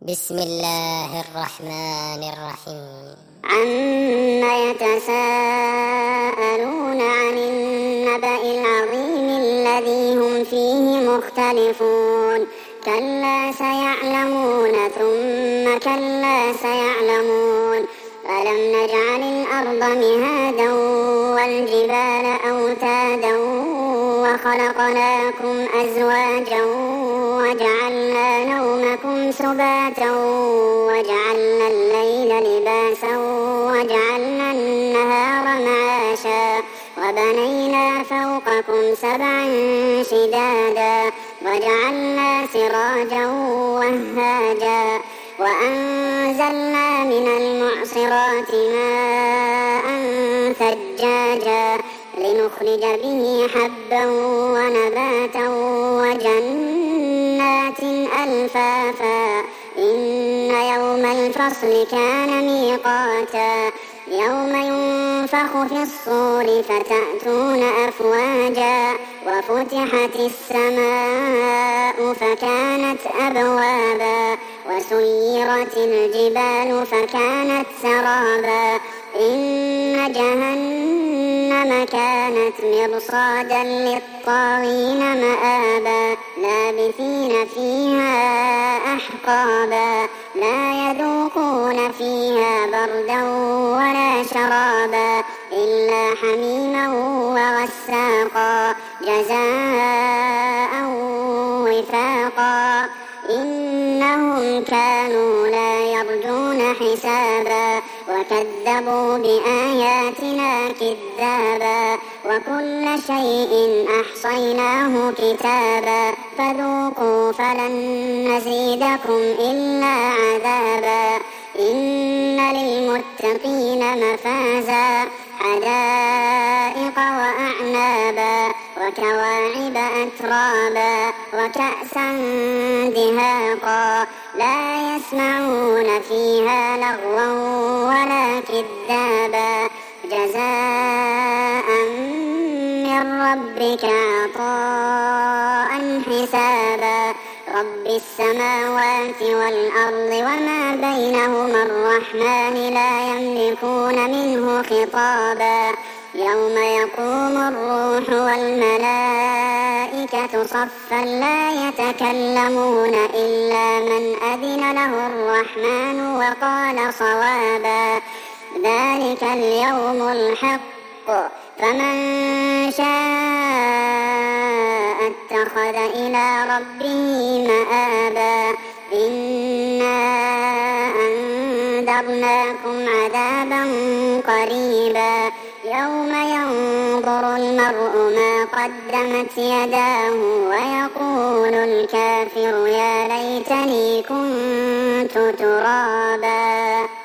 بسم الله الرحمن الرحيم. عما يتساءلون عن النبأ العظيم الذي هم فيه مختلفون كلا سيعلمون ثم كلا سيعلمون ألم نجعل الأرض مهادا والجبال أوتادا وخلقناكم أزواجا وجعلنا نومكم سباتا وجعلنا الليل لباسا وجعلنا النهار معاشا وبنينا فوقكم سبعا شدادا وجعلنا سراجا وهاجا وأنزلنا من المعصرات ماء ثجاجا لنخرج به حبا ونباتا وجنات ألفافا إن يوم الفصل كان ميقاتا يوم ينفخ في الصور فتأتون أفواجا وفتحت السماء فكانت أبوابا وسيرت الجبال فكانت سرابا إن جهنم كانت مرصادا للطاغين مآبا لابثين فيها أحقابا لا يذوقون فيها بردا ولا شرابا إلا حميما وغساقا جزاء وفاقا إنهم كانوا لا يرجون حسابا وكذبوا بآياتنا كذابا وكل شيء أحصيناه كتابا فذوقوا فلن نزيدكم إلا عذابا إن للمتقين مفازا حدائق وأعنابا وكواعب أترابا وكأسا دهاقا لا يسمعون فيها لغوا ولا كذابا جزاء من ربك عطاء حسابا رب السماوات والأرض وما بينهما الرحمن لا يملكون منه خطابا يوم يقوم الروح والملائكة صفا لا يتكلمون إلا من أذن له الرحمن وقال صوابا ذلك اليوم الحق فمن شاء اتخذ إلى ربه مآبا إنا أنذرناكم عذابا قريبا يوم ينظر المرء ما قدمت يداه ويقول الكافر يا ليتني كنت ترابا.